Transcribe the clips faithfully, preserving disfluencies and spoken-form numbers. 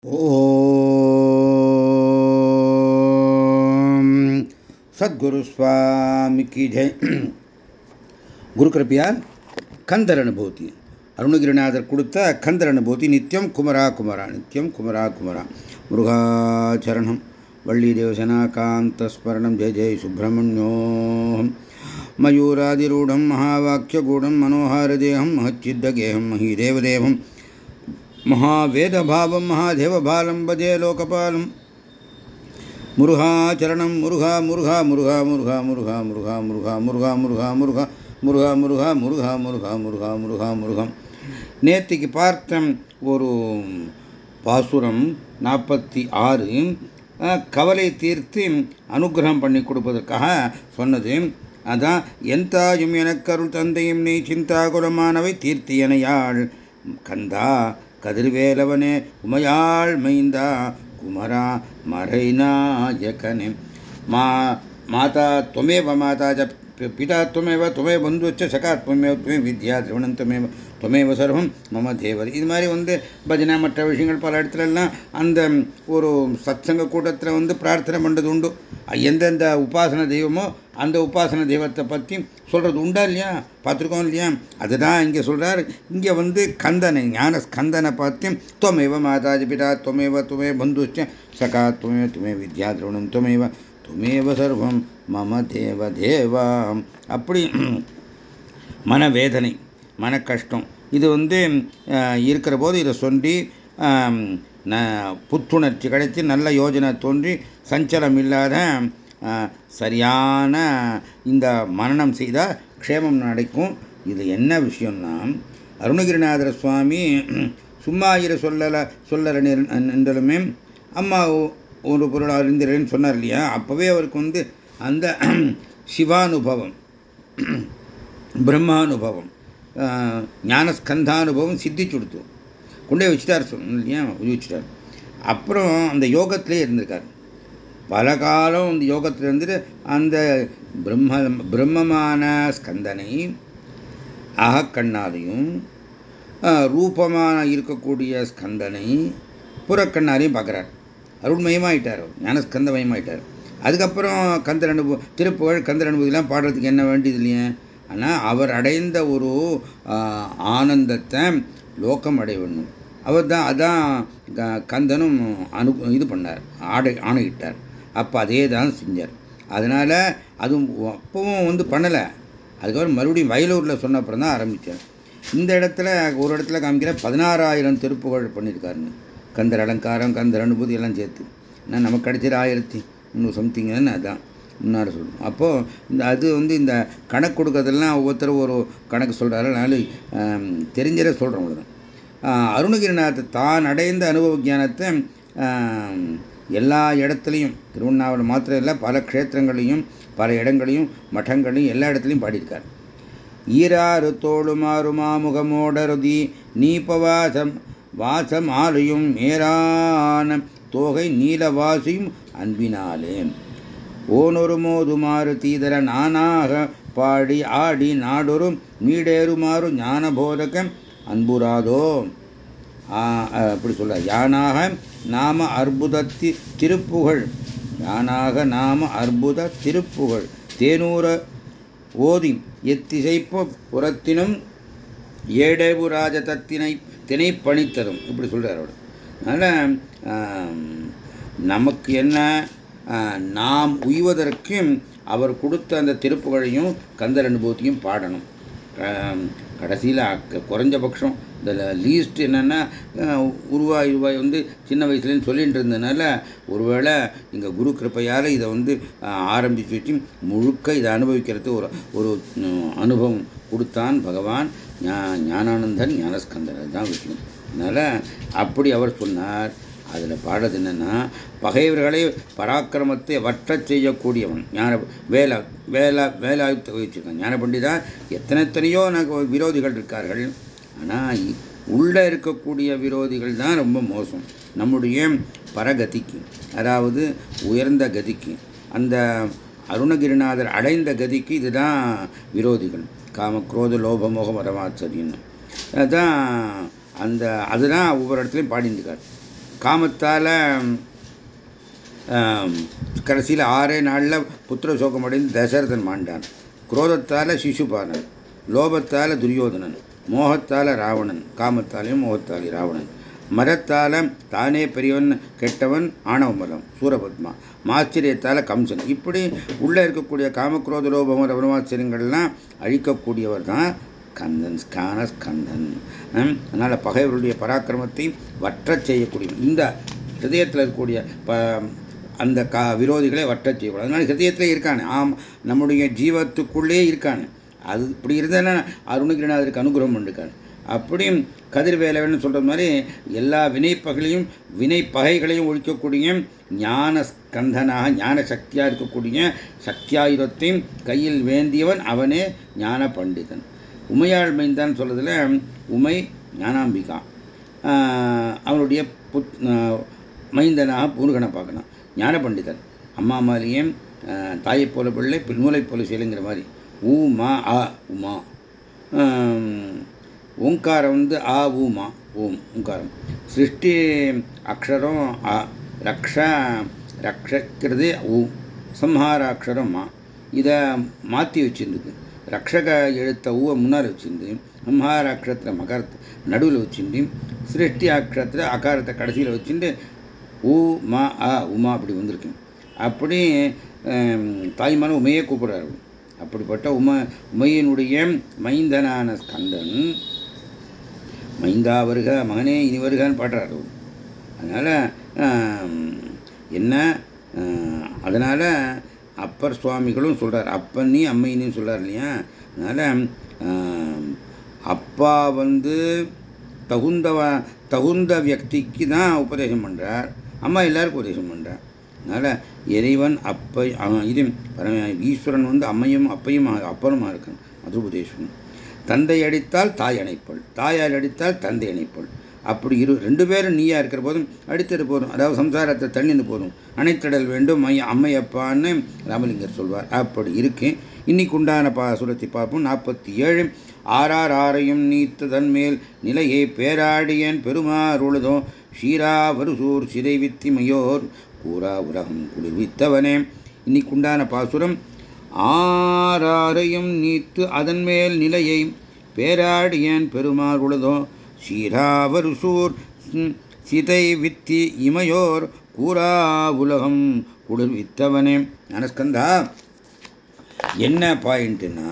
ओम सद्गुरु स्वामी की जय. குரு கிருப்பையால் கந்தர் அனுபூதி அருணகிரிநாதர் கொடுத்த கந்தர் அனுபூதி. நித்தியம் குமரா குமரா நித்தியம் குமரா குமரா. முருகாச்சரணம் வள்ளி தேவசனா காந்த ஸ்மரணம். ஜெய ஜெய சுப்பிரமணியோம். மயூராதிரூடம் மகாவாக்கியகூடம் மனோஹாரதேகம் மகச்சித்தகேகம் மஹீதேவதேவம் महावेदभावं महादेवबालं भजे लोकपालं. मुरुघाचरणं मुरुघा मुरुघा मुरुघा मुरुघा मुरुघा मुरुघा मुरुघा मुरुघा मुरुघा मुरुघा முருகா முருகா முருகா முருகா முருகா முருகா முருகம். நேத்திக்கு பார்த்த ஒரு பாசுரம் நாற்பத்தி ஆறு கவலை தீர்த்து அனுகிரகம் பண்ணி கொடுப்பதற்காக சொன்னது. அதான் எந்தாயும் எனக்கருள் தந்தையும் நீ சிந்தாகுலமானவை தீர்த்தியனையாள் கந்தா கதிர்வேலவனே உமையாள் மைந்தா குமரா மறைநாயகனே. மா மாதா त्वमेव माता च पिता त्वमेव त्वमेव बन्धुश्च सखा त्वमेव त्वमेव विद्या द्रवणं त्वमेव त्वमेव सर्वं मम தேவர். இது மாதிரி வந்து பஜனை மற்ற விஷயங்கள் பல இடத்துலலாம் அந்த ஒரு சத்சங்க கூட்டத்தில் வந்து பிரார்த்தனை பண்ணுறது உண்டு. எந்தெந்த உபாசன தெய்வமோ அந்த உபாசன தெய்வத்தை பற்றி சொல்கிறது உண்டா இல்லையா, பார்த்துருக்கோம் இல்லையா. அதுதான் இங்கே சொல்கிறார். இங்கே வந்து கந்தனை ஞான ஸ்கந்தனை பார்த்து त्वमेव माता च पिता त्वमेव त्वमेव बन्धुश्च सखा त्वमेव त्वमेव विद्या द्रवणं त्वमेव त्वमेव सर्वं मम தேவ தேவா. அப்படி மனவேதனை மன கஷ்டம் இது வந்து இருக்கிற போது இதை சொல்லி புத்துணர்ச்சி கிடைச்சி நல்ல யோஜனை தோன்றி சஞ்சலம் இல்லாத சரியான இந்த மரணம் செய்தால் க்ஷேமம் நடக்கும். இது என்ன விஷயம்னா, அருணகிரிநாதர சுவாமி சும்மா இரு சொல்லல சொல்லல என்றலுமே அம்மா ஒரு பொருள் அறிந்திரன்னு சொன்னார் இல்லையா. அப்போவே அவருக்கு வந்து அந்த சிவானுபவம் பிரம்மானுபவம் ஞானஸ்கந்தானுபவம் சித்திச்சு கொடுத்து கொண்டே வச்சுட்டார் சொன்ன இல்லையா, வச்சுட்டார். அப்புறம் அந்த யோகத்திலே இருந்திருக்கார் பல காலம். அந்த யோகத்தில் இருந்துட்டு அந்த பிரம்ம பிரம்மமான ஸ்கந்தனை அகக்கண்ணாலையும் ரூபமான இருக்கக்கூடிய ஸ்கந்தனை புறக்கண்ணாலையும் பார்க்குறார். அருள்மயமாயிட்டார், ஞானஸ்கந்தமயமாயிட்டார். அதுக்கப்புறம் கந்தர் அனுபவ திருப்புகழ் கந்தர் அனுபவத்திலாம் பாடுறதுக்கு என்ன வேண்டியது இல்லையா. ஆனால் அவர் அடைந்த ஒரு ஆனந்தத்தை லோகம் அடையணும். அவர் தான் அதான் கந்தனும் அனு இது பண்ணார், ஆடை ஆணையிட்டார். அப்போ அதே தான் செஞ்சார். அதனால் அதுவும் அப்பவும் வந்து பண்ணலை. அதுக்கப்புறம் மறுபடியும் வயலூரில் சொன்ன அப்புறம் தான் ஆரம்பித்தார். இந்த இடத்துல ஒரு இடத்துல காமிக்கிற பதினாறாயிரம் திருப்புகழ் பண்ணியிருக்காருன்னு. கந்தர் அலங்காரம் கந்தர் அனுபூதி எல்லாம் சேர்த்து நான் நமக்கு கிடைச்சது ஆயிரத்தி முந்நூறு சம்திங்னு அதான் முன்னாடி சொல்லணும். அப்போது இந்த அது வந்து இந்த கணக்கு கொடுக்கறதெல்லாம் ஒவ்வொருத்தரும் ஒரு கணக்கு சொல்கிறாரு. அதனால தெரிஞ்சதை சொல்கிறோம். அவ்வளோதான். அருணகிரிநாதர் தான் அடைந்த அனுபவ ஞானத்தை எல்லா இடத்துலையும் திருவண்ணாமலை மாத்திரம் இல்லை பல க்ஷேத்திரங்களையும் பல இடங்களையும் மட்டங்களையும் எல்லா இடத்துலையும் பாடியிருக்கார். ஈராறு தோளுமாறுமா முகமோடருதி நீபவாசம் வாசம் ஆலையும் மேரான தோகை நீலவாசியும் அன்பினாலே ஓனொரு மோதுமாறு தீதர நானாக பாடி ஆடி நாடொரு நீடேறுமாறு ஞான போதகம் அன்புராதோ. அப்படி சொல்ல யானாக நாம அற்புதத்தி திருப்புகழ் யானாக நாம அற்புத திருப்புகழ் தேனூர ஓதி எத்திசைப்பு புறத்தினும் ஏடேவு ராஜ தத்தினை தினை பணித்தரும். இப்படி சொல்கிறார் அவர். அதனால் நமக்கு என்ன, நாம் உய்வதற்கு அவர் கொடுத்த அந்த திருப்புகழையும் கந்தர் அனுபவத்தையும் பாடணும். கடைசியில் குறைஞ்சபட்சம் இந்த லீஸ்ட் என்னென்னா உருவாய் உருவாய் வந்து சின்ன வயசுலேருந்து சொல்லிட்டு இருந்ததுனால ஒருவேளை இங்கே குரு கிருப்பையால் இதை வந்து ஆரம்பித்து வச்சு முழுக்க இதை அனுபவிக்கிறது ஒரு ஒரு அனுபவம் கொடுத்தான் பகவான் ஞானானந்தன் ஞானஸ்கந்தன். அதுதான் விஷயம். அதனால் அப்படி அவர் சொன்னார். அதில் பாடுறது என்னென்னா, பகைவர்களை பராக்கிரமத்தை வற்றச் செய்யக்கூடியவன் ஞான வேலை வேலை வேலை ஆயுத்த வச்சிருக்கான் ஞான பண்டிதா. எத்தனை எத்தனையோ எனக்கு விரோதிகள் இருக்கார்கள். ஆனால் உள்ளே இருக்கக்கூடிய விரோதிகள் தான் ரொம்ப மோசம். நம்முடைய பரகதிக்கு அதாவது உயர்ந்த கதிக்கு அந்த அருணகிரிநாதர் அடைந்த கதிக்கு இதுதான் விரோதிகள். காம குரோத லோப மோக வரமாச்சரின்னு அதான் அந்த அதுதான் ஒவ்வொரு இடத்துலையும் பாடியிருக்கார். காமத்தால் கடைசியில் ஆறே நாளில் புத்திர சோகம் அடைந்து தசரதன் மாண்டான். குரோதத்தால் சிசுபாலன், லோபத்தால் துரியோதனன், மோகத்தால் ராவணன், காமத்தாலையும் மோகத்தாலே ராவணன், மதத்தால தானே பெரியவன் கெட்டவன் ஆணவமதம் சூரபத்மா, மாச்சரியத்தால கம்சன். இப்படி உள்ள இருக்கக்கூடிய காமக்ரோத லோபம் ரவணமாச்சரியங்கள்லாம் அழிக்கக்கூடியவர் தான் கந்தன், ஸ்கான ஸ்கந்தன். அதனால பகைவருடைய பராக்கிரமத்தை வற்றச் செய்யக்கூடிய இந்த ஹிருதயத்தில் இருக்கக்கூடிய அந்த கா விரோதிகளை வற்றச் செய்யக்கூடாது. அதனால ஹிருதயத்திலே இருக்கானே, ஆம், நம்முடைய ஜீவத்துக்குள்ளே இருக்கானே. அது இப்படி இருந்தா அருணகிரிநாதருக்கு அனுகிரகம் பண்ணிருக்காரு. அப்படியும் கதிர்வேலவன் சொல்ற மாதிரி எல்லா வினைப்பகளையும் வினை பகைகளையும் ஒழிக்கக்கூடிய ஞான ஸ்கந்தனாக ஞான சக்தியா இருக்கக்கூடிய சக்தியாயுதத்தையும் கையில் வேந்தியவன் அவனே ஞான பண்டிதன். உமையாள் மைந்தான் சொல்றதுல உமை ஞானாம்பிகா, அவனுடைய புத் மைந்தனாக பூர்கனை பார்க்கணும். ஞான பண்டிதன் அம்மா மாதிரியே தாயை போல பிள்ளை நூலை போல செயலுங்கிற மாதிரி ஊமா ஆ உமா. ஓங்காரம் வந்து ஆ ஊமா ஓம் ஓங்காரம். சிருஷ்டி அக்ஷரம் ஆ, ரக்ஷா ரக்ஷக்கிறது ஊ, சம்ஹார அக்ஷரம் மா. இதை மாற்றி வச்சிருக்கு. ரக்ஷக எழுத்த ஊவை முன்னால் வச்சிருந்து சம்ஹார அக்ஷரத்தில் மகரத்தை நடுவில் வச்சுட்டு சிருஷ்டி அக்ஷரத்தில் அகாரத்தை கடைசியில் வச்சுட்டு ஊ மா ஆ உமா அப்படி வந்திருக்கு. அப்படி தாய்மான உமையே கூப்பிடுறாரு. அப்படிப்பட்ட உம உமையினுடைய மைந்தனான ஸ்கந்தன் மைந்தா வருக மகனே இனி வருகான்னு பாடுறாரு. அதனால என்ன, அதனால அப்பர் சுவாமிகளும் சொல்றார், அப்பன்னி அம்மைன்னு சொல்றார் இல்லையா. அதனால அப்பா வந்து தகுந்த தகுந்த வியக்திக்கு தான் உபதேசம் பண்றார், அம்மா எல்லாருக்கும் உபதேசம் பண்றார். அதனால இறைவன் அப்ப இது ஈஸ்வரன் வந்து அம்மையும் அப்பையும் அப்பனுமா இருக்கான் மதுபதேஸ்வரன். தந்தை அடித்தால் தாய் அணைப்பள், தாயார் அடித்தால் தந்தை அணைப்பள். அப்படி இரு ரெண்டு பேரும் நீயா இருக்கிற போதும் அடித்தது போதும், அதாவது சம்சாரத்தை தள்ளின்னு போதும், அணைத்தடல் வேண்டும் அம்மையப்பான்னு ராமலிங்கர் சொல்வார். அப்படி இருக்கு. இன்னைக்கு உண்டான பாசுரத்தை பார்ப்போம். நாற்பத்தி ஏழு. ஆறார் ஆரையும் நீத்து தன்மேல் நிலையை பேராடியன் பெருமாறுழுதோ ஷீரா வருசூர் சிதை வித்திமையோர் கூறா உலகம் குளிர்வித்தவனே. இன்னைக்கு உண்டான பாசுரம் ஆறாரையும் நீத்து அதன் மேல் நிலையை பேராடியன் பெருமாள் உளதோ சீராவருசூர் சிதை வித்தி இமையோர் கூறா உலகம் குளிர்வித்தவனே. ஞானஸ்கந்தா, என்ன பாயிண்ட்னா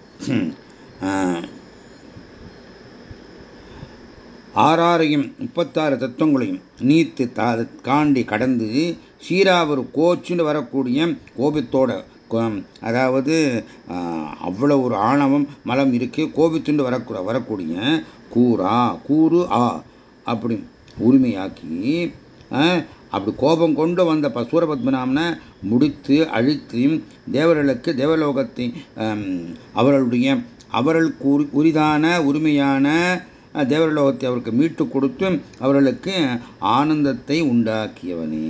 ஆறாரையும் முப்பத்தாறு தத்துவங்களையும் நீத்து காண்டி கடந்து சீராவர் கோச்சுன்னு வரக்கூடிய கோபத்தோட, அதாவது அவ்வளவு ஒரு ஆணவம் மலம் இருக்கு, கோபித்துண்டு வரக்கூட வரக்கூடிய கூரா கூறு ஆ அப்படி உரிமையாக்கி அப்படி கோபம் கொண்டு வந்த சூரபத்மநாமனை முடித்து அழித்து தேவர்களுக்கு தேவலோகத்தை அவர்களுடைய அவர்களுக்கு உரிதான உரிமையான தேவலோகத்தை அவருக்கு மீட்டு கொடுத்து அவர்களுக்கு ஆனந்தத்தை உண்டாக்கியவனே.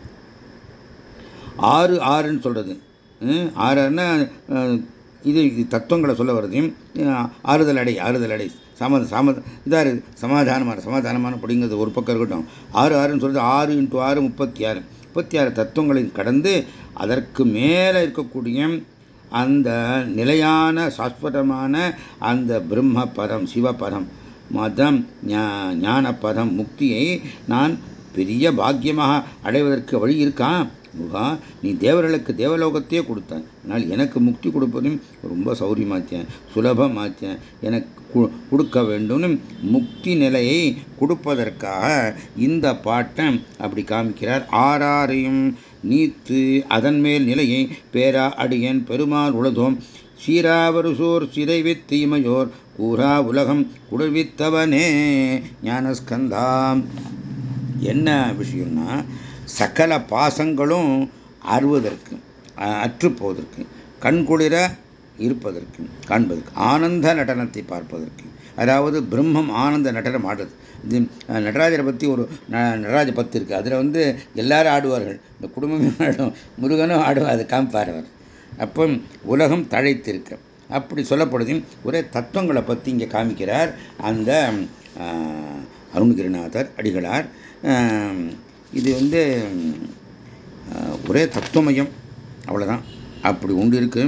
ஆறு ஆறுன்னு சொல்றது ஆறுன்னா இது தத்துவங்களை சொல்ல வருது. ஆறுதல் அடை ஆறுதல் அடை சம சம இதாக சமாதானமான சமாதானமான அப்படிங்கிறது ஒரு பக்கம் இருக்கட்டும். ஆறு ஆறுன்னு சொல்றது ஆறு இன்ட்டு ஆறு முப்பத்தி ஆறு முப்பத்தி ஆறு தத்துவங்களையும் கடந்து அதற்கு மேலே இருக்கக்கூடிய அந்த நிலையான சாஸ்வதமான அந்த பிரம்ம பரம் சிவபரம் மதம் ஞான பதம் முக்தியை நான் பெரிய பாக்கியமாக அடைவதற்கு வழி இருக்கான். முருகா, நீ தேவர்களுக்கு தேவலோகத்தையே கொடுத்தாய், அதனால் எனக்கு முக்தி கொடுப்பதும் ரொம்ப சௌரியமாச்சேன் சுலபமாச்சேன், எனக்கு கொடுக்க வேண்டும். முக்தி நிலையை கொடுப்பதற்காக இந்த பாட்டை அப்படி காமிக்கிறார். ஆறாரையும் நீத்து அதன் மேல் நிலையை பேரா அடியன் பெருமாள் உளதோம் சீராவருசோர் சிதைவி தீமையோர் கூறா உலகம் குளிர்வித்தவனே. ஞானஸ்கந்தாம், என்ன விஷயம்னா சகல பாசங்களும் அறுவதற்கு அற்று போவதற்கு கண்குளிர இருப்பதற்கு காண்பதற்கு ஆனந்த நடனத்தை பார்ப்பதற்கு, அதாவது பிரம்மம் ஆனந்த நடனம் ஆடுறது. இது நடராஜரை பற்றி ஒரு நடராஜ பத்து இருக்கு, அதில் வந்து எல்லாரும் ஆடுவார்கள், இந்த குடும்பமே ஆடும், முருகனும் ஆடுவார், அதை காமிப்பார் அவர். அப்போ உலகம் தழைத்திருக்கு அப்படி சொல்லப்படுது. ஒரே தத்துவங்களை பற்றி இங்கே காமிக்கிறார் அந்த அருணகிரிநாதர் அடிகளார். இது வந்து ஒரே தத்துவமயம், அவ்வளோதான். அப்படி உண்டு இருக்கு.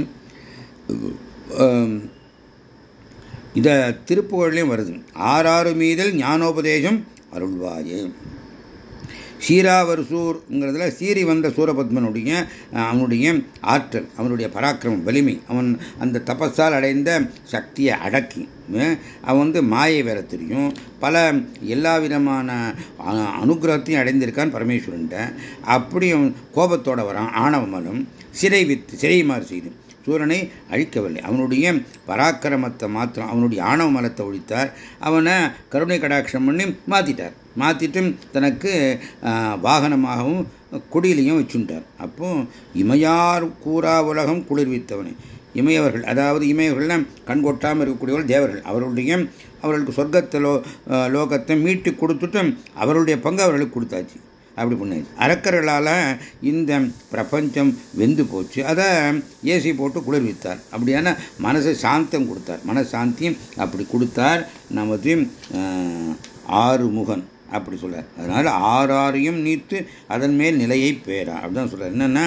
இதை திருப்புகழ்லையும் வருது. ஆறாறு மீதல் ஞானோபதேசம் அருள்வாயே. சீராவருசூர்ங்கிறதுல சீறி வந்த சூரபத்மனுடைய அவனுடைய ஆற்றல், அவனுடைய பராக்கிரமம், வலிமை, அவன் அந்த தபஸால் அடைந்த சக்தியை அடக்கி அவன் வந்து மாயை வேற தெரியும், பல எல்லா விதமான அனுகிரகத்தையும் அடைந்திருக்கான் பரமேஸ்வரன்ட்ட. அப்படி கோபத்தோட வரான், ஆணவமலம் சிறை வித்து சிறைமாறு செய்து சூரனை அழிக்கவில்லை. அவனுடைய பராக்கிரமத்தை மாத்திரம், அவனுடைய ஆணவ மலத்தை ஒழித்தார். அவனை கருணை கடாட்சம் பண்ணி மாத்திட்டார். மாத்திட்டு தனக்கு வாகனமாகவும் குடியிலையும் வச்சுட்டார். அப்போ இமையார் கூறா உலகம் குளிர்வித்தவனை, இமையவர்கள், அதாவது இமையவர்கள் கண்கொட்டாமல் இருக்கக்கூடியவர்கள் தேவர்கள், அவர்களுடைய அவர்களுக்கு சொர்க்கத்திலோ லோகத்தை மீட்டு கொடுத்துட்டு அவர்களுடைய பங்கு அவர்களுக்கு கொடுத்தாச்சு. அப்படி பண்ணாச்சு. அரக்கர்களால் இந்த பிரபஞ்சம் வெந்து போச்சு. அதை ஏசி போட்டு குளிர்வித்தார். அப்படியான மனசை சாந்தம் கொடுத்தார், மனசாந்தியும் அப்படி கொடுத்தார். நமது ஆறு முகன் அப்படி சொல்றார். அதனால ஆறாரையும் நீத்து அதன் மேல் நிலையை பேரா அப்படிதான் சொல்றார். என்னன்னா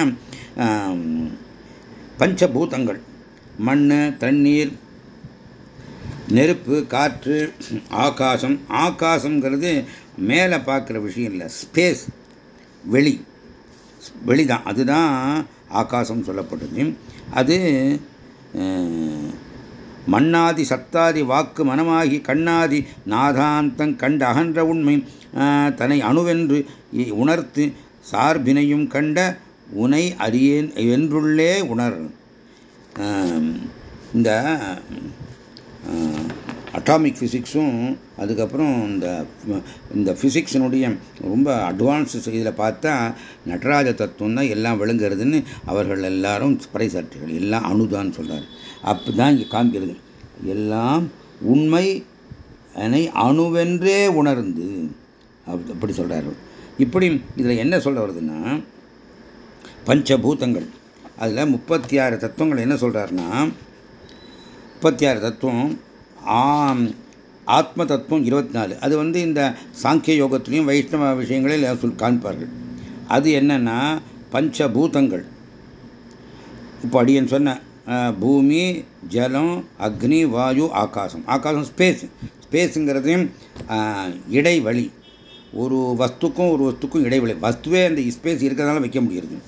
பஞ்சபூதங்கள், மண், தண்ணீர், நெருப்பு, காற்று, ஆகாசம். ஆகாசம்ங்கிறது மேலே பார்க்குற விஷயம் இல்லை, ஸ்பேஸ், வெளி, வெளிதான், அதுதான் ஆகாசம் சொல்லப்பட்டது. அது மண்ணாதி சத்தாதி வாக்கு மனமாகி கண்ணாதி நாதாந்தம் கண்ட அகன்ற உண்மை தன்னை அணுவென்று உணர்த்து சார்பினையும் கண்ட உனை அறியேன் என்றுள்ளே உணர். இந்த அட்டாமிக் ஃபிசிக்ஸும் அதுக்கப்புறம் இந்த இந்த ஃபிசிக்ஸினுடைய ரொம்ப அட்வான்ஸ் இதில் பார்த்தா நடராஜ தத்துவம் தான் எல்லாம் விளங்குறதுன்னு அவர்கள் எல்லாரும் பறைசாற்றுகள். எல்லாம் அணுதான் சொல்கிறார். அப்படி தான் இங்கே காண்கிறது. எல்லாம் உண்மை என்னை அணுவென்றே உணர்ந்து அப்படி சொல்கிறார். இப்படி இதில் என்ன சொல்ல வருதுன்னா பஞ்சபூதங்கள், அதில் முப்பத்தி ஆறு தத்துவங்கள் என்ன சொல்கிறாருன்னா, முப்பத்தி ஆறு தத்துவம் ஆத்ம தத்துவம் இருபத்தி நாலு. அது வந்து இந்த சாங்கிய யோகத்திலையும் வைஷ்ணவ விஷயங்களில் சொல் காண்பார்கள். அது என்னன்னா பஞ்சபூதங்கள். இப்போ அடியன் சொன்ன பூமி, ஜலம், அக்னி, வாயு, ஆகாசம். ஆகாசம் ஸ்பேஸ். ஸ்பேஸுங்கிறதையும் இடைவெளி, ஒரு வஸ்துக்கும் ஒரு வஸ்துக்கும் இடைவெளி. வஸ்துவே அந்த ஸ்பேஸ் இருக்கிறதால வைக்க முடியாது.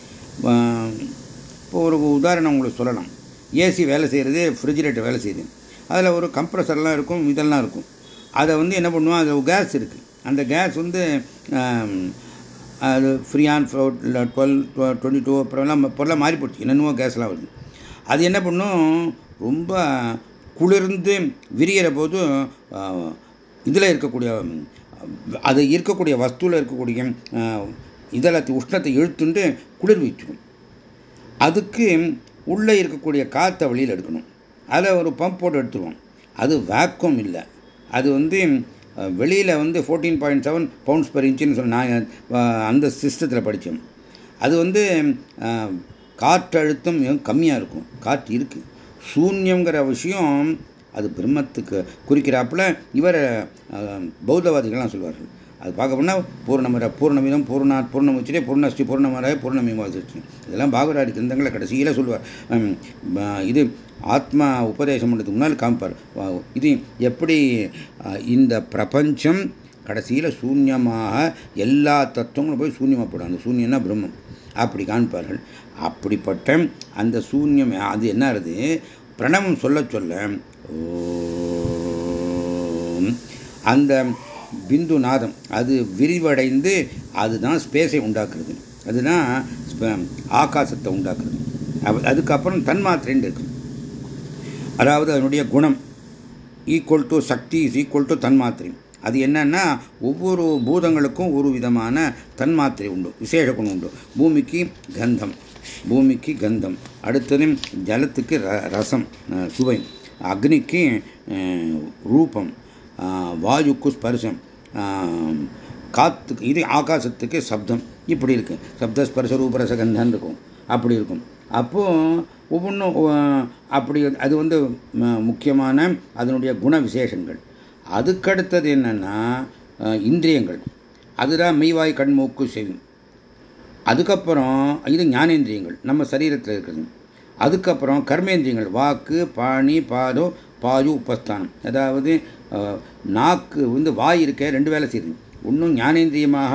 இப்போ ஒரு உதாரணம் உங்களுக்கு சொல்லலாம். ஏசி வேலை செய்கிறது, ரெஃப்ரிஜிரேட்டர் வேலை செய்யுது, அதில் ஒரு கம்ப்ரஸர்லாம் இருக்கும், இதெல்லாம் இருக்கும். அதை வந்து என்ன பண்ணுவோம், அதில் கேஸ் இருக்குது. அந்த கேஸ் வந்து அது ஃப்ரீயான் இல்லை டுவெல் டுவெண்ட்டி டூ அப்புறம்லாம் பொருளாக மாறி போச்சு, என்னென்னவோ கேஸ்லாம் வருது. அது என்ன பண்ணும், ரொம்ப குளிர்ந்து விரிகிற போது இதில் இருக்கக்கூடிய அது இருக்கக்கூடிய வஸ்துவில் இருக்கக்கூடிய இதெல்லாம் உஷ்ணத்தை இழுத்துண்டு குளிர் வச்சிடும். அதுக்கு உள்ளே இருக்கக்கூடிய காற்றை வெளியில் எடுக்கணும். அதை ஒரு பம்ப் போட்டு எடுத்துருவோம். அது வேக்யூம் இல்லை, அது வந்து வெளியில் வந்து fourteen point seven pounds per இன்ச்சுன்னு சொல்லி நான் அந்த சிஸ்டத்தில் படித்தேன். அது வந்து காற்றழுத்தம் கம்மியாக இருக்கும். காற்று இருக்குது. சூன்யங்கிற விஷயம் அது பிரம்மத்துக்கு குறிக்கிறாப்புல இவர் பௌத்தவாதிகள்லாம் சொல்வார்கள். அது பார்க்க போனால் பூர்ணமர பூர்ணமிதம் பூர்ணாத் பூர்ணமுச்சிலே பூர்ணஸ்ரீ பூர்ணமராய பூர்ணமேவாவசிஷ்டே, இதெல்லாம் பாகவதாதி கிரந்தங்களை கடைசியில் சொல்வார். இது ஆத்மா உபதேசம் பண்ணுறதுக்கு முன்னால் காமிப்பார். இது எப்படி இந்த பிரபஞ்சம் கடைசியில் சூன்யமாக எல்லா தத்துவங்களும் போய் சூன்யமாக போடும். அந்த சூன்யம்னா பிரம்மம், அப்படி காண்பார்கள். அப்படிப்பட்ட அந்த சூன்யம் அது என்ன ஆகுது, பிரணவம் சொல்ல சொல்ல அந்த பிந்து நாதம் அது விரிவடைந்து அதுதான் ஸ்பேஸை உண்டாக்குறது, அதுதான் ஆகாசத்தை உண்டாக்குறது. அதுக்கப்புறம் தன்மாத்திரைன்னு இருக்கு. அதாவது அதனுடைய குணம் ஈக்குவல் டு சக்தி இஸ் ஈக்குவல் டு தன்மாத்திரை. அது என்னன்னா ஒவ்வொரு பூதங்களுக்கும் ஒரு விதமான தன்மாத்திரை உண்டு, விசேஷ குணம் உண்டு. பூமிக்கு கந்தம், பூமிக்கு கந்தம். அடுத்தது ஜலத்துக்கு ரசம் சுவை, அக்னிக்கு ரூபம், வாயுக்கு ஸ்பர்சம், காத்துக்கு இது ஆகாசத்துக்கு சப்தம். இப்படி இருக்கு. சப்த ஸ்பர்ச ரூபரச கந்தம் இருக்கும், அப்படி இருக்கும். அப்போ ஒவ்வொன்றும் அப்படி அது வந்து முக்கியமான அதனுடைய குண விசேஷங்கள். அதுக்கடுத்தது என்னன்னா இந்திரியங்கள். அதுதான் மெய்வாய் கண் மூக்கு செவி. அதுக்கப்புறம் இது ஞானேந்திரியங்கள் நம்ம சரீரத்தில் இருக்குது. அதுக்கப்புறம் கர்மேந்திரியங்கள் வாக்கு பாணி பாதோ பாயு உபஸ்தானம். அதாவது நாக்கு வந்து வாய் இருக்க ரெண்டு வேலை செய்யுது. இன்னும் ஞானேந்திரியமாக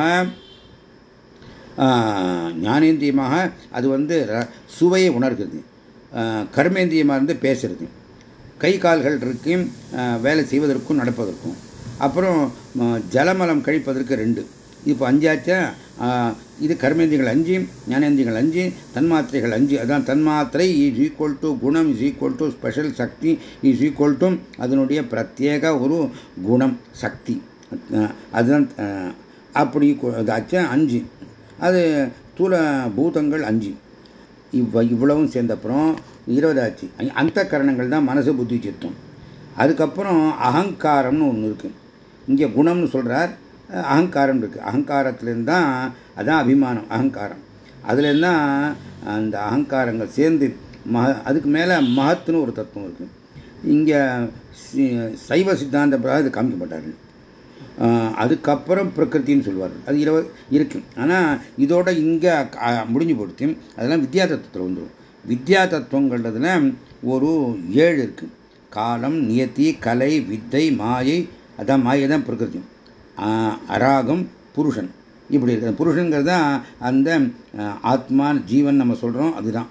ஞானேந்திரியமாக அது வந்து சுவையை உணர்கிறது. கர்மேந்திரியமாக இருந்து பேசுறது. கை கால்கள் இருக்கும் வேலை செய்வதற்கும் நடப்பதற்கும். அப்புறம் ஜலமலம் கழிப்பதற்கு ரெண்டு. இப்போ அஞ்சாச்சா. இது கர்மேந்திரியங்கள் அஞ்சு, ஞானேந்திரியங்கள் அஞ்சு, தன்மாத்திரைகள் அஞ்சு. அதான் தன்மாத்திரை இஸ் ஈக்குவல் டு குணம் இஸ் ஈக்குவல் டு ஸ்பெஷல் சக்தி இஸ் ஈக்குவல் டு அதனுடைய பிரத்யேக ஒரு குணம் சக்தி. அதுதான் அப்படி ஆச்சா அஞ்சு. அது தூல பூதங்கள் அஞ்சு. இவ் இவ்வளவும் சேர்ந்தப்புறம் இருபதாச்சு. அந்த கரணங்கள் தான் மனசு புத்தி சித்தம். அதுக்கப்புறம் அகங்காரம்னு ஒன்று இருக்கு. இங்கே குணம்னு சொல்றார், அகங்காரம் இருக்கு. அகங்காரத்துலேருந்து தான் அதான் அபிமானம் அகங்காரம். அதுலேருந்து தான் அந்த அகங்காரங்கள் சேர்ந்து மக அதுக்கு மேலே மகத்துன்னு ஒரு தத்துவம் இருக்கு. இங்கே சைவ சித்தாந்த பிறகு இது காமிக்கப்பட்டார்கள். அதுக்கப்புறம் பிரகிருத்தின்னு சொல்லுவார். அது இருபது இருக்கு. ஆனால் இதோட இங்கே முடிஞ்சு போடுத்து. அதெல்லாம் வித்யா தத்துவத்தில் வந்துடும். வித்யா தத்துவங்கிறதுல ஒரு ஏழு இருக்கு. காலம், நியத்தி, கலை, வித்தை, மாயை. அதான் மாயை தான் பிரகிருதி. அராகம், புருஷன். இப்படி இருக்கு. புருஷன்கிறது தான் அந்த ஆத்மா ஜீவன் நம்ம சொல்கிறோம். அதுதான்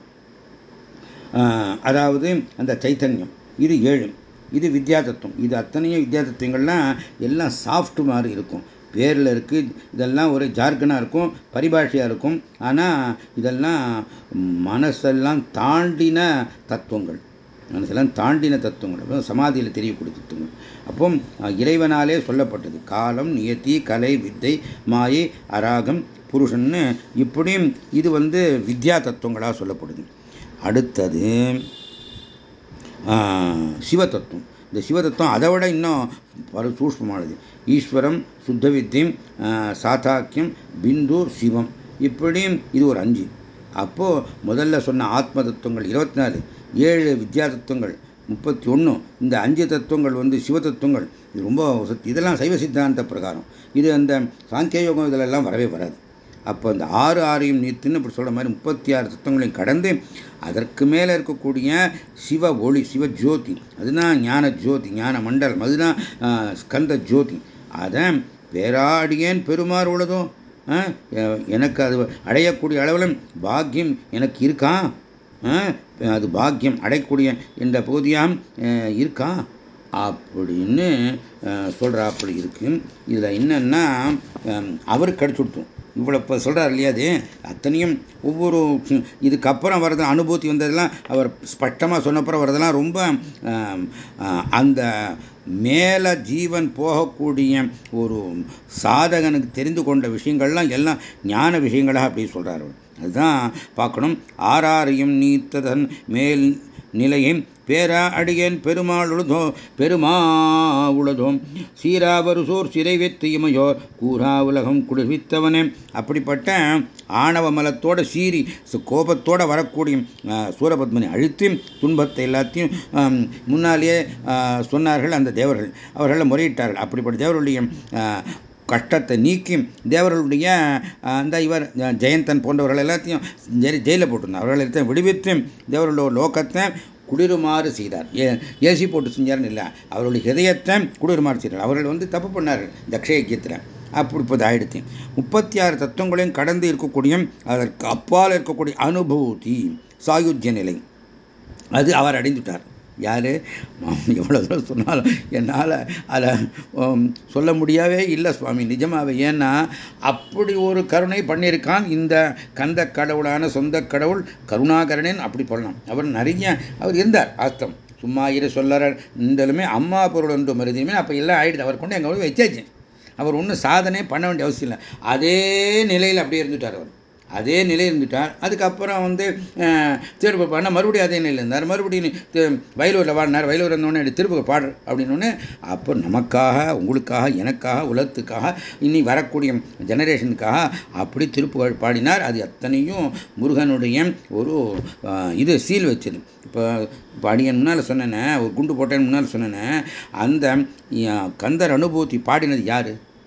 அதாவது அந்த சைத்தன்யம். இது ஏழு. இது வித்யா தத்துவம். இது அத்தனையும் வித்யா தத்துவங்கள்லாம் எல்லாம் சாஃப்ட் மாதிரி இருக்கும். பேரில் இருக்கு. இதெல்லாம் ஒரு ஜார்கனாக இருக்கும், பரிபாஷையாக இருக்கும். ஆனால் இதெல்லாம் மனசெல்லாம் தாண்டின தத்துவங்கள். மனசெல்லாம் தாண்டின தத்துவங்கள் சமாதியில் தெரியக்கூடிய தத்துவங்கள். அப்போ இறைவனாலே சொல்லப்பட்டது. காலம், நியத்தி, கலை, வித்தை, மாயை, அராகம், புருஷன்னு இப்படியும் இது வந்து வித்யா தத்துவங்களாக சொல்லப்படுது. அடுத்தது சிவ தத்துவம். இந்த சிவ தத்துவம் அதை விட இன்னும் பல சூஷ்மமானது. ஈஸ்வரம், சுத்த வித்தியம், சாதாக்கியம், பிந்து, சிவம். இப்படியும் இது ஒரு அஞ்சு. அப்போ முதல்ல சொன்ன ஆத்ம தத்துவங்கள் இருபத்தி நாலு, ஏழு வித்யா தத்துவங்கள் முப்பத்தி ஒன்று. இந்த அஞ்சு தத்துவங்கள் வந்து சிவ தத்துவங்கள். இது ரொம்ப இதெல்லாம் சைவ சித்தாந்த பிரகாரம். இது அந்த சாங்கிய யோகம் இதிலெல்லாம் வரவே வராது. அப்போ இந்த ஆறு ஆறையும் நீத்துன்னு இப்படி சொல்கிற மாதிரி முப்பத்தி ஆறு தத்துவங்களையும் கடந்து அதற்கு மேலே இருக்கக்கூடிய சிவ ஒளி, சிவ ஜோதி, அதுதான் ஞான ஜோதி, ஞான மண்டலம், அதுதான் ஸ்கந்த ஜோதி. அதை பேராடியேன் பெருமாறு உள்ளதோ எனக்கு அது அடையக்கூடிய அளவில் பாக்கியம் எனக்கு இருக்கா? அது பாக்கியம் அடையக்கூடிய இந்த பகுதியாம் இருக்கா அப்படின்னு சொல்கிற அப்படி இருக்கு. இதில் என்னன்னா அவருக்கு கிடைச்சுட்டோம். இவ்வளோ இப்போ சொல்கிறார் இல்லையா? அது அத்தனையும் ஒவ்வொரு இதுக்கப்புறம் வரது அனுபூதி வந்ததெல்லாம் அவர் ஸ்பஷ்டமாக சொன்னப்புறம் வரதெல்லாம் ரொம்ப அந்த மேலே ஜீவன் போகக்கூடிய ஒரு சாதகனுக்கு தெரிந்து கொண்ட விஷயங்கள்லாம் எல்லாம் ஞான விஷயங்களாக அப்படி சொல்கிறார். அதுதான் பார்க்கணும். ஆறாரையும் நீத்ததன் மேல் நிலையும் பேரா அடியேன் பெருமாள் உழுதோ பெருமா உழுதோம் சீராவருசோர் சிறை வெற்றியுமையோர் கூறா உலகம் குளிர்வித்தவனே. அப்படிப்பட்ட ஆணவ மலத்தோட சீறி கோபத்தோட வரக்கூடிய சூரபத்மனை அழித்து துன்பத்தை எல்லாத்தையும் முன்னாலேயே சொன்னார்கள் அந்த தேவர்கள். அவர்கள் முறையிட்டார்கள். அப்படிப்பட்ட தேவர்களுடைய கஷ்டத்தை நீக்கி தேவர்களுடைய அந்த இவர் ஜெயந்தன் போன்றவர்கள் எல்லாத்தையும் ஜெயிலில் போட்டிருந்தார். அவர்கள் எல்லாத்தையும் விடுவித்து தேவர்களுடைய லோகத்தை குளிருமாறு செய்தார். ஏ ஏசி போட்டு செஞ்சார்னு இல்லை, அவர்களுடைய ஹிருதயத்தை குளிருமாறு செய்தார். அவர்கள் வந்து தப்பு பண்ணார்கள் தக்ஷயக்கியத்தில். அப்படி இப்போது ஆயிடுச்சு. முப்பத்தி ஆறு தத்துவங்களையும் கடந்து இருக்கக்கூடிய அதற்கு அப்பால் இருக்கக்கூடிய அனுபூதி சாயுஜ்ய நிலை அது அவர் அடைந்துட்டார். யாரு? எவ்வளோ தூரம் சொன்னாலும் என்னால் அதை சொல்ல முடியவே இல்லை சுவாமி, நிஜமாவே. ஏன்னா அப்படி ஒரு கருணை பண்ணியிருக்கான் இந்த கந்த கடவுளான சொந்த கடவுள் கருணாகரனன். அப்படி சொல்லலாம். அவர் நிறைய அவர் இருந்தார். ஆஸ்தம் சும்மா இரு சொல்லற இருந்தாலுமே அம்மா பொருள் ஒன்று மருதியுமே அப்போ எல்லாம் ஆயிடுது. அவர் கொண்டு எங்கள் வச்சாச்சு. அவர் ஒன்றும் சாதனை பண்ண வேண்டிய அவசியம் இல்லை. அதே நிலையில் அப்படியே இருந்துட்டார். அவர் அதே நிலையில் இருந்துட்டார். அதுக்கப்புறம் வந்து திருப்ப பாடினா மறுபடியும் அதே நிலையில் இருந்தார். மறுபடியும் வயலூரில் பாடினார். வயலூர் இருந்தோடனே திருப்ப பாடு அப்படின்னோடனே அப்போ நமக்காக, உங்களுக்காக, எனக்காக, உலகத்துக்காக, இனி வரக்கூடிய ஜெனரேஷனுக்காக அப்படி திருப்புகழ் பாடினார். அது அத்தனையும் முருகனுடைய ஒரு இது சீல் வச்சது. இப்போ பாடியன் முன்னால் சொன்னேனே, ஒரு குண்டு போட்டேன்னு முன்னால் சொன்னேனே, அந்த கந்தர் அனுபூதி பாடினது யாரு?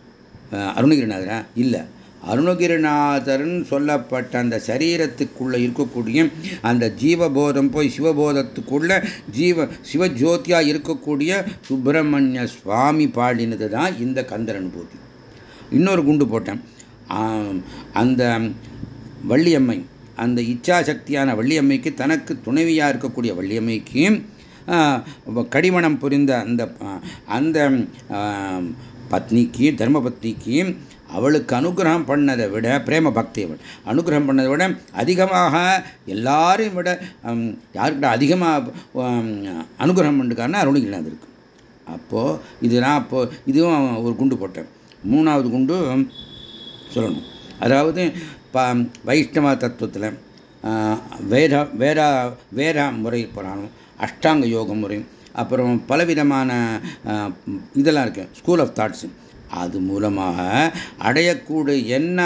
அருணகிரிநாதரா இல்லை, அருணகிரிநாதர்னு சொல்லப்பட்ட அந்த சரீரத்துக்குள்ள இருக்கக்கூடிய அந்த ஜீவபோதம் போய் சிவபோதத்துக்குள்ள ஜீவ சிவஜோதியா இருக்கக்கூடிய சுப்பிரமணிய சுவாமி பாடினது தான் இந்த கந்தர் அனுபூதி. இன்னொரு குண்டு போட்டேன். அந்த வள்ளியம்மை, அந்த இச்சாசக்தியான வள்ளியம்மைக்கு, தனக்கு துணைவியாக இருக்கக்கூடிய வள்ளியம்மைக்கு கடிமணம் புரிந்த அந்த அந்த பத்னிக்கு, தர்மபத்னிக்கு அவளுக்கு அனுகிரகம் பண்ணதை விட, பிரேம பக்தி அவள் அனுகிரகம் பண்ணதை விட அதிகமாக எல்லாரையும் விட யாருக்கிட்ட அதிகமாக அனுகிரகம் பண்ணிருக்காருன்னா அருணகிரிநாதருக்கு. அப்போது இது நான் அப்போ இதுவும் ஒரு குண்டு போட்டேன். மூணாவது குண்டு சொல்லணும். அதாவது வைஷ்ணவ தத்துவத்தில் வேத வேத வேத முறை புராணம், அஷ்டாங்க யோக முறை, அப்புறம் பலவிதமான இதெல்லாம் இருக்கு, ஸ்கூல் ஆஃப் தாட்ஸ். அது மூலமாக அடையக்கூடிய என்ன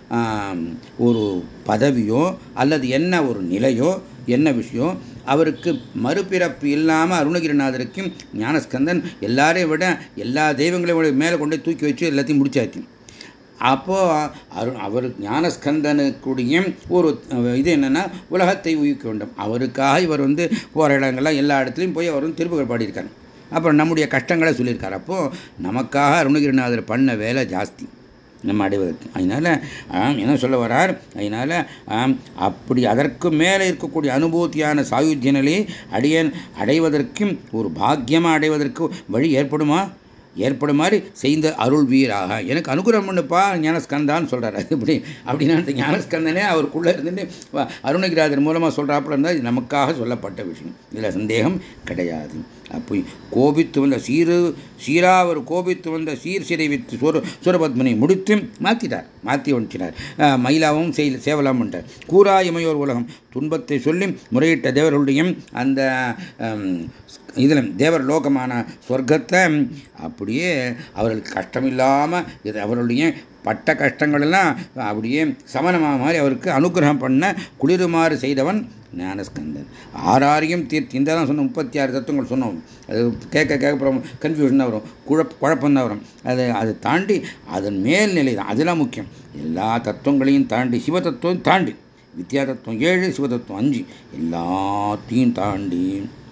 ஒரு பதவியோ அல்லது என்ன ஒரு நிலையோ என்ன விஷயம், அவருக்கு மறுபிறப்பு இல்லாமல் அருணகிரிநாதருக்கு ஞானஸ்கந்தன் எல்லாரையும் விட எல்லா தெய்வங்களையும் விட மேலே கொண்டு தூக்கி வச்சு எல்லாத்தையும் முடிச்சாச்சு. அப்போ அவர் ஞானஸ்கந்தனுக்குடைய ஒரு இது என்னன்னா, உலகத்தை ஊகிக்க வேண்டும். அவருக்காக இவர் வந்து போகிற இடங்கள்லாம் எல்லா இடத்துலையும் போய் அவர் வந்து திருப்புகழ் பாடியிருக்காரு. அப்புறம் நம்முடைய கஷ்டங்களை சொல்லியிருக்காரு. அப்போ நமக்காக அருணகிரிநாதர் பண்ண வேலை ஜாஸ்தி நம்ம அடைவதற்கு. அதனால என்ன சொல்ல வரார், அதனால அப்படி அதற்கு மேலே இருக்கக்கூடிய அனுபூதியான சாயுஜ்ய நிலையை அடைய அடைவதற்கும் ஒரு பாக்கியமாக அடைவதற்கு வழி ஏற்படுமா, ஏற்படும் மாதிரி செய்த அருள் வீராக எனக்கு அனுகிரகம் பண்ணுப்பா ஞானஸ்கந்தான்னு சொல்றாரு. இப்படி அப்படின்னா அந்த ஞானஸ்கந்தனே அவருக்குள்ள இருந்துட்டு அருணகிரிநாதர் மூலமா சொல்றாப்புல இருந்தால் இது நமக்காக சொல்லப்பட்ட விஷயம், இதுல சந்தேகம் கிடையாது. அப்போ கோபித்து வந்த சீரு சீரா அவர் கோபித்து வந்த சீர் சிறை வித்து சூர சூரபத்மனை முடித்து மாற்றிட்டார், மாற்றி வந்துட்டார். மயிலாவும் செய் சேவலாம் பண்ணிட்டார். கூரா இமையோர் உலகம் துன்பத்தை சொல்லி முறையிட்ட தேவர்களுடைய அந்த இதில் தேவர் லோகமான சொர்க்கத்தை அப்படியே அவர்களுக்கு கஷ்டம் இல்லாமல் இது அவர்களுடைய பட்ட கஷ்டங்கள் எல்லாம் அப்படியே சமனமாக மாதிரி அவருக்கு அனுகிரகம் பண்ண குளிருமாறு செய்தவன் ஞானஸ்கந்தன். ஆறாரையும் தீர்த்து இந்த தான் சொன்ன முப்பத்தி ஆறு தத்துவங்கள் சொன்னோம். அது கேட்க கேட்க கன்ஃபியூஷன் தான் வரும், குழப்ப குழப்பம் தான் வரும். அதை அதை தாண்டி அதன் மேல்நிலை தான் அதெல்லாம் முக்கியம். எல்லா தத்துவங்களையும் தாண்டி சிவ தத்துவம் தாண்டி வித்யா தத்துவம் ஏழு, சிவதத்துவம் அஞ்சு, எல்லாத்தையும் தாண்டி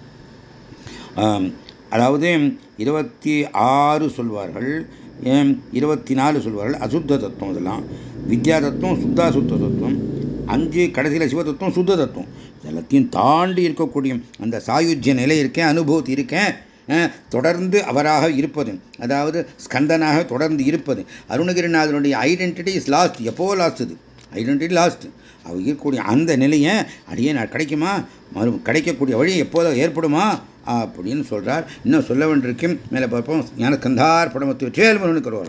அதாவது இருபத்தி ஆறு சொல்வார்கள், இருபத்தி நாலு சொல்வார்கள் அசுத்த தத்துவம். இதெல்லாம் வித்யா தத்துவம், சுத்தா சுத்த தத்துவம், அஞ்சு கடைசியில் சிவ தத்துவம், சுத்த தத்துவம். எல்லாத்தையும் தாண்டி இருக்கக்கூடிய அந்த சாயுஜ்ய நிலை இருக்கேன், அனுபூதி இருக்கேன், தொடர்ந்து அவராக இருப்பது, அதாவது ஸ்கந்தனாக தொடர்ந்து இருப்பது. அருணகிரிநாதனுடைய ஐடென்டிட்டி இஸ் லாஸ்ட், எப்போ லாஸ்ட், இது ஐடென்டிட்டி லாஸ்ட். அவர் இருக்கக்கூடிய அந்த நிலையை அடியே நான் கிடைக்குமா, மறு கிடைக்கக்கூடிய வழி எப்போதும் ஏற்படுமா அப்படின்னு சொல்றார். இன்னும் சொல்ல வேண்டியிருக்கும், மேலே பார்ப்போம். ஞானஸ்கந்தார் படமத்து வேல்முருகனுக்கு வருவார்.